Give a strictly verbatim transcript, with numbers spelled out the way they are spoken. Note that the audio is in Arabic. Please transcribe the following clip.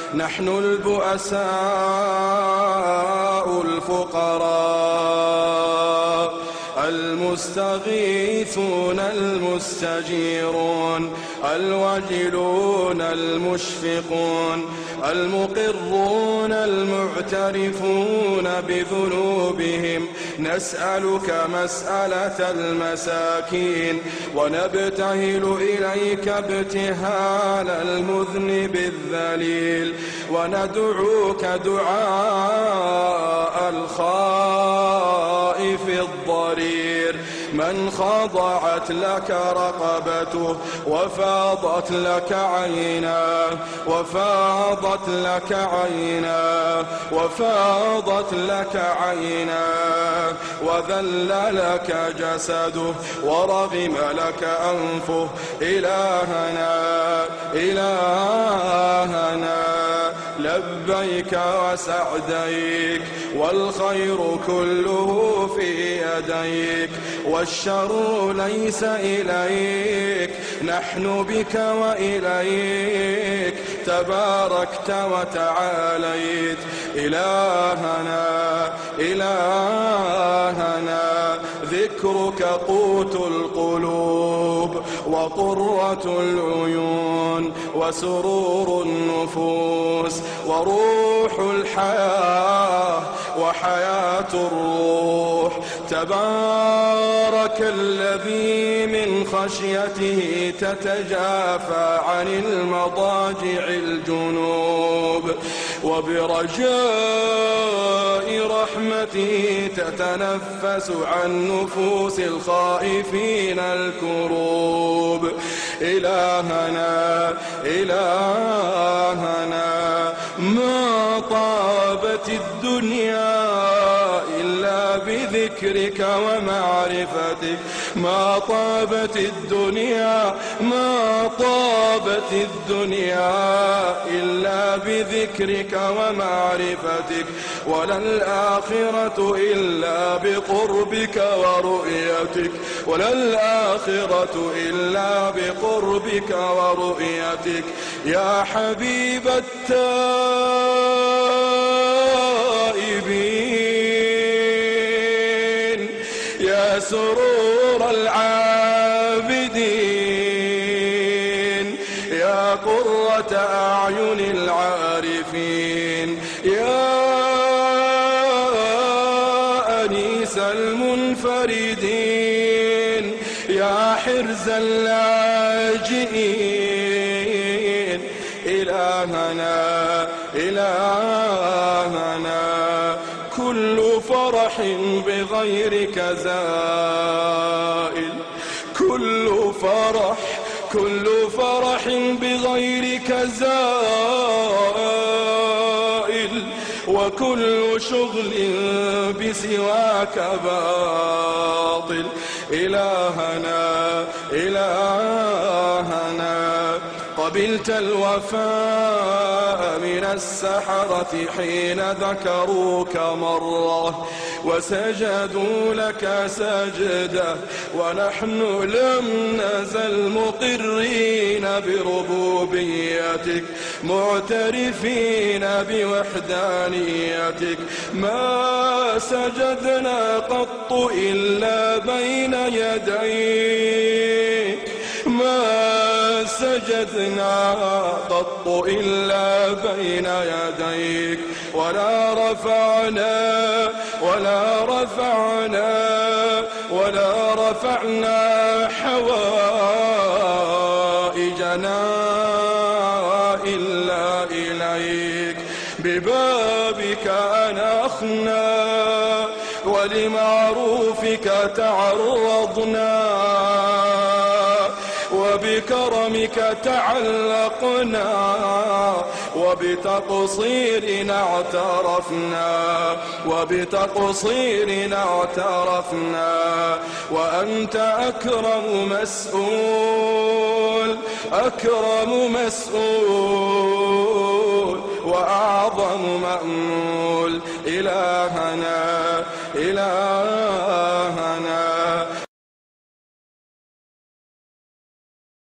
نحن البؤساء الفقراء المستغيثون المستجيرون الوجلون المشفقون المقرون المعترفون بذنوبهم، نسألك مسألة المساكين ونبتهل إليك ابتهال المذنب الذليل، وندعوك دعاء الخائف الضرير من خضعت لك رقبته وفاضت لك عيناه وفاضت لك عيناه وفاضت لك عيناه وذل لك جسده ورغم لك أنفه. إلهنا إلهنا لبيك وسعديك، والخير كله في يديك، والشر ليس إليك، نحن بك وإليك تباركت وتعاليت. إلهنا إلهنا ذكرك قوت القلوب وقرة العيون وسرور النفوس وروح الحياة وحياة الروح. تبارك الذي من خشيته تتجافى عن المضاجع الجنوب، وبرجاء رحمته تتنفس عن نفوس الخائفين الكروب. إلهنا إلهنا ما طابت الدنيا إلا بذكرك ومعرفتك، ما طابت الدنيا ما طابت الدنيا إلا بذكرك ومعرفتك، ولا الآخرة إلا بقربك ورؤيتك، ولا الآخرة إلا بقربك ورؤيتك. يا حبيب التائبين، يا سرور العابدين، يا قرة أعين العارفين، يا أنيس المنفردين، يا حرز اللاجئين. إلهنا إلهنا كل فرح بغيرك زائل، كل فرح كل فرح بغيرك زائل، وكل شغل بسواك باطل. إلهنا إلهنا قبلت الوفاء من السحرة حين ذكروك مرة وسجدوا لك سجدة، ونحن لم نزل مقرين بربوبيتك معترفين بوحدانيتك. ما سجدنا قط إلا بين يديك، ما سجدنا قط إلا بين يديك، ولا رفعنا ولا رفعنا ولا رفعنا حوائجنا إلا إليك. ببابك أنخنا ولمعروفك تعرضنا، وبكرمك تعلقنا، وبتقصيرنا اعترفنا وبتقصيرنا اعترفنا. وأنت أكرم مسؤول أكرم مسؤول وأعظم مأمول. إلهنا إلهنا